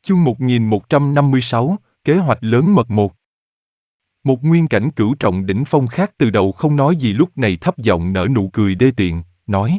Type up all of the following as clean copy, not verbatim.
Chương 1156, Kế hoạch lớn mật 1. Một nguyên cảnh cửu trọng đỉnh phong khác từ đầu không nói gì lúc này thấp giọng nở nụ cười đê tiện, nói.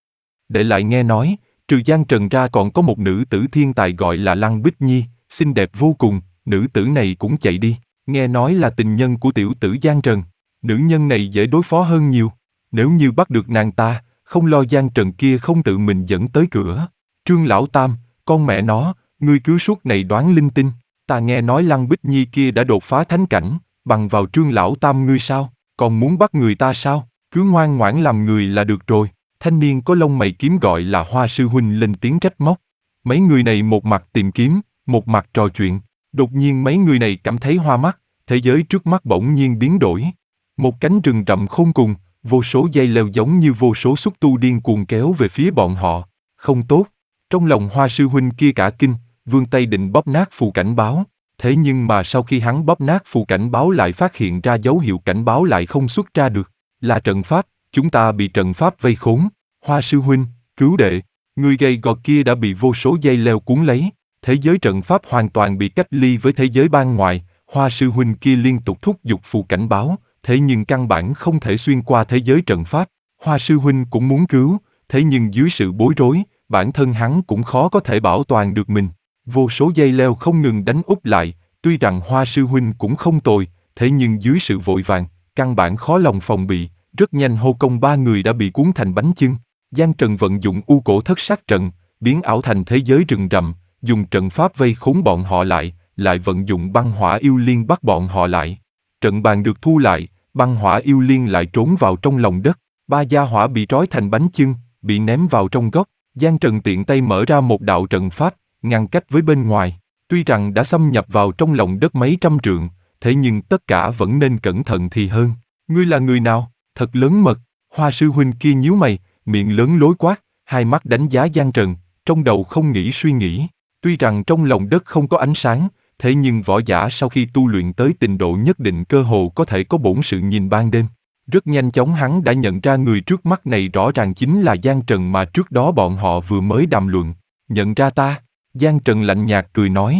Để lại nghe nói, trừ Giang Trần ra còn có một nữ tử thiên tài gọi là Lăng Bích Nhi, xinh đẹp vô cùng, nữ tử này cũng chạy đi, nghe nói là tình nhân của tiểu tử Giang Trần. Nữ nhân này dễ đối phó hơn nhiều, nếu như bắt được nàng ta, không lo Giang Trần kia không tự mình dẫn tới cửa. Trương Lão Tam, con mẹ nó, ngươi cứ suốt này đoán linh tinh, ta nghe nói Lăng Bích Nhi kia đã đột phá thánh cảnh, bằng vào Trương Lão Tam ngươi sao, còn muốn bắt người ta sao, cứ ngoan ngoãn làm người là được rồi. Thanh niên có lông mày kiếm gọi là Hoa Sư Huynh lên tiếng trách móc. Mấy người này một mặt tìm kiếm, một mặt trò chuyện, đột nhiên mấy người này cảm thấy hoa mắt, thế giới trước mắt bỗng nhiên biến đổi. Một cánh rừng rậm khôn cùng, vô số dây leo giống như vô số xúc tu điên cuồng kéo về phía bọn họ. Không tốt. Trong lòng Hoa Sư Huynh kia cả kinh, vươn tay định bóp nát phù cảnh báo. Thế nhưng mà sau khi hắn bóp nát phù cảnh báo lại phát hiện ra dấu hiệu cảnh báo lại không xuất ra được. Là trận pháp, chúng ta bị trận pháp vây khốn. Hoa Sư Huynh, cứu đệ. Người gầy gò kia đã bị vô số dây leo cuốn lấy. Thế giới trận pháp hoàn toàn bị cách ly với thế giới ban ngoài. Hoa Sư Huynh kia liên tục thúc giục phù cảnh báo, thế nhưng căn bản không thể xuyên qua thế giới trận pháp. Hoa Sư Huynh cũng muốn cứu, thế nhưng dưới sự bối rối, bản thân hắn cũng khó có thể bảo toàn được mình. Vô số dây leo không ngừng đánh úp lại, tuy rằng Hoa Sư Huynh cũng không tồi, thế nhưng dưới sự vội vàng, căn bản khó lòng phòng bị, rất nhanh hô công ba người đã bị cuốn thành bánh chưng. Giang Trần vận dụng u cổ thất sát trận, biến ảo thành thế giới rừng rậm, dùng trận pháp vây khốn bọn họ lại vận dụng băng hỏa yêu liên bắt bọn họ lại. Trận bàn được thu lại, băng hỏa yêu liên lại trốn vào trong lòng đất, ba gia hỏa bị trói thành bánh chưng, bị ném vào trong góc. Giang Trần tiện tay mở ra một đạo trận pháp, ngăn cách với bên ngoài. Tuy rằng đã xâm nhập vào trong lòng đất mấy trăm trượng, thế nhưng tất cả vẫn nên cẩn thận thì hơn. Ngươi là người nào? Thật lớn mật. Hoa Sư Huynh kia nhíu mày, miệng lớn lối quát, hai mắt đánh giá Giang Trần, trong đầu không nghĩ suy nghĩ. Tuy rằng trong lòng đất không có ánh sáng, thế nhưng võ giả sau khi tu luyện tới trình độ nhất định cơ hồ có thể có bổn sự nhìn ban đêm. Rất nhanh chóng hắn đã nhận ra người trước mắt này rõ ràng chính là Giang Trần mà trước đó bọn họ vừa mới đàm luận. Nhận ra ta? Giang Trần lạnh nhạt cười nói.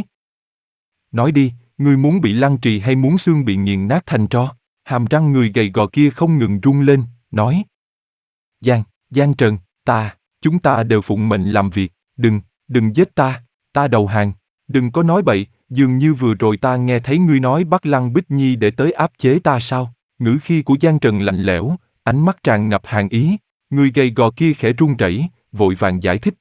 Nói đi, ngươi muốn bị lăng trì hay muốn xương bị nghiền nát thành tro? Hàm răng người gầy gò kia không ngừng rung lên, nói. Giang Trần, chúng ta đều phụng mệnh làm việc, đừng giết ta đầu hàng, đừng có nói bậy, dường như vừa rồi ta nghe thấy ngươi nói bắt Lăng Bích Nhi để tới áp chế ta sao? Ngữ khí của Giang Trần lạnh lẽo, ánh mắt tràn ngập hàn ý, người gầy gò kia khẽ run rẩy, vội vàng giải thích.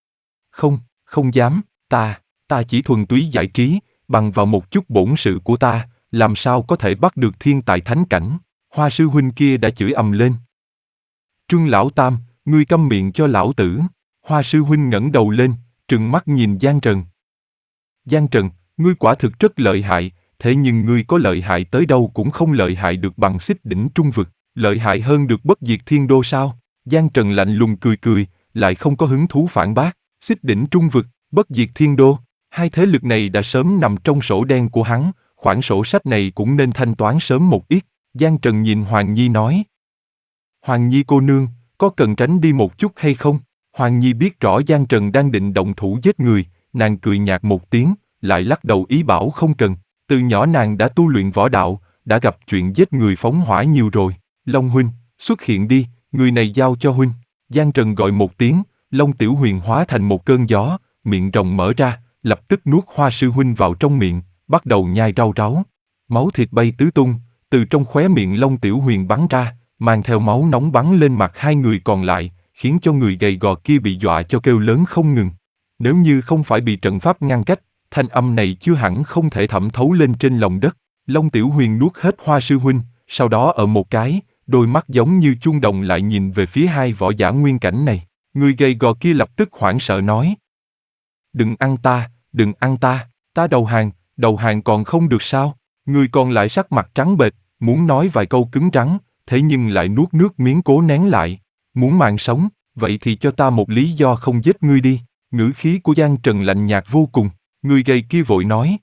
Không dám, ta chỉ thuần túy giải trí, bằng vào một chút bổn sự của ta, làm sao có thể bắt được thiên tài thánh cảnh? Hoa Sư Huynh kia đã chửi ầm lên. Trương Lão Tam, ngươi câm miệng cho lão tử. Hoa Sư Huynh ngẩng đầu lên, trừng mắt nhìn Giang Trần. Giang Trần, ngươi quả thực rất lợi hại, thế nhưng ngươi có lợi hại tới đâu cũng không lợi hại được bằng Xích Đỉnh Trung Vực, lợi hại hơn được Bất Diệt Thiên Đô sao? Giang Trần lạnh lùng cười, lại không có hứng thú phản bác. Xích Đỉnh Trung Vực, Bất Diệt Thiên Đô, hai thế lực này đã sớm nằm trong sổ đen của hắn, khoản sổ sách này cũng nên thanh toán sớm một ít. Giang Trần nhìn Hoàng Nhi nói. Hoàng Nhi cô nương, có cần tránh đi một chút hay không? Hoàng Nhi biết rõ Giang Trần đang định động thủ giết người, nàng cười nhạt một tiếng, lại lắc đầu ý bảo không cần. Từ nhỏ nàng đã tu luyện võ đạo, đã gặp chuyện giết người phóng hỏa nhiều rồi. Long huynh, xuất hiện đi, người này giao cho huynh. Giang Trần gọi một tiếng, Long Tiểu Huyền hóa thành một cơn gió, miệng rồng mở ra, lập tức nuốt Hoa Sư Huynh vào trong miệng, bắt đầu nhai rau ráu. Máu thịt bay tứ tung, từ trong khóe miệng Long Tiểu Huyền bắn ra, mang theo máu nóng bắn lên mặt hai người còn lại, khiến cho người gầy gò kia bị dọa cho kêu lớn không ngừng. Nếu như không phải bị trận pháp ngăn cách, thanh âm này chưa hẳn không thể thẩm thấu lên trên lòng đất. Long Tiểu Huyền nuốt hết Hoa Sư Huynh, sau đó ở một cái, đôi mắt giống như chuông đồng lại nhìn về phía hai võ giả nguyên cảnh này. Người gầy gò kia lập tức hoảng sợ nói. Đừng ăn ta đầu hàng còn không được sao? Người còn lại sắc mặt trắng bệch, muốn nói vài câu cứng rắn, thế nhưng lại nuốt nước miếng cố nén lại. Muốn mạng sống, vậy thì cho ta một lý do không giết ngươi đi. Ngữ khí của Giang Trần lạnh nhạt vô cùng, người gầy kia vội nói.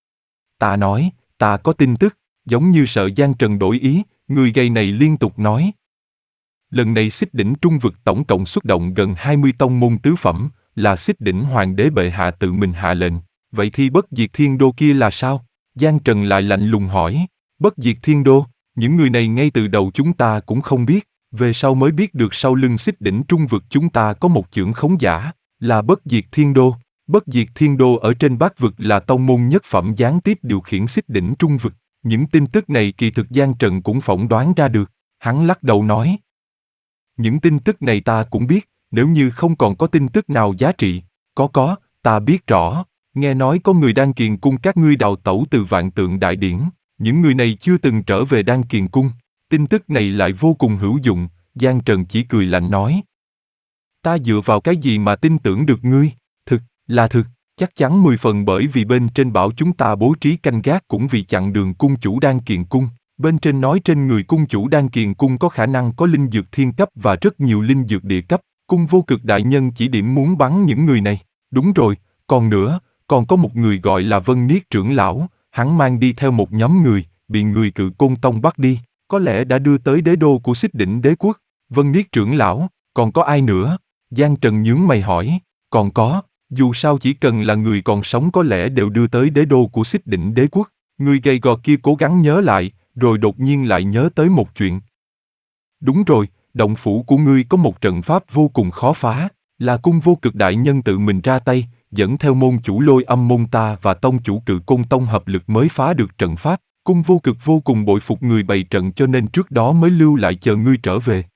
Ta có tin tức, giống như sợ Giang Trần đổi ý, người gầy này liên tục nói. Lần này Xích Đỉnh Trung Vực tổng cộng xuất động gần 20 tông môn tứ phẩm, là Xích Đỉnh Hoàng đế bệ hạ tự mình hạ lệnh. vậy thì bất diệt thiên đô kia là sao? Giang Trần lại lạnh lùng hỏi. Bất diệt thiên đô, những người này ngay từ đầu chúng ta cũng không biết, về sau mới biết được sau lưng Xích Đỉnh Trung Vực chúng ta có một chưởng khống giả, là bất diệt thiên đô. Bất diệt thiên đô ở trên Bát Vực là tông môn nhất phẩm gián tiếp điều khiển Xích Đỉnh Trung Vực. Những tin tức này kỳ thực Giang Trần cũng phỏng đoán ra được. Hắn lắc đầu nói. Những tin tức này ta cũng biết, nếu như không còn có tin tức nào giá trị. Có, ta biết rõ. Nghe nói có người Đan Kiền Cung các ngươi đào tẩu từ Vạn Tượng Đại Điển. Những người này chưa từng trở về Đan Kiền Cung. Tin tức này lại vô cùng hữu dụng. Giang Trần chỉ cười lạnh nói. Ta dựa vào cái gì mà tin tưởng được ngươi? Thực, là thực. Chắc chắn 10 phần, bởi vì bên trên bảo chúng ta bố trí canh gác cũng vì chặn đường cung chủ Đan Kiền Cung. Bên trên nói trên người cung chủ Đan Kiền Cung có khả năng có linh dược thiên cấp và rất nhiều linh dược địa cấp. Cung vô cực đại nhân chỉ điểm muốn bắn những người này. Đúng rồi, còn nữa, còn có một người gọi là Vân Niết trưởng lão, hắn mang đi theo một nhóm người, bị người Cự Côn Tông bắt đi, có lẽ đã đưa tới đế đô của Xích Đỉnh Đế quốc. Vân Niết trưởng lão, còn có ai nữa? Giang Trần nhướng mày hỏi. Còn có, dù sao chỉ cần là người còn sống có lẽ đều đưa tới đế đô của Xích Đỉnh Đế quốc. Người gầy gò kia cố gắng nhớ lại, rồi đột nhiên lại nhớ tới một chuyện. Đúng rồi, động phủ của ngươi có một trận pháp vô cùng khó phá, là cung vô cực đại nhân tự mình ra tay, dẫn theo môn chủ Lôi Âm môn ta và tông chủ Cự Côn Tông hợp lực mới phá được trận pháp. Cung vô cực vô cùng bội phục người bày trận cho nên trước đó mới lưu lại chờ ngươi trở về.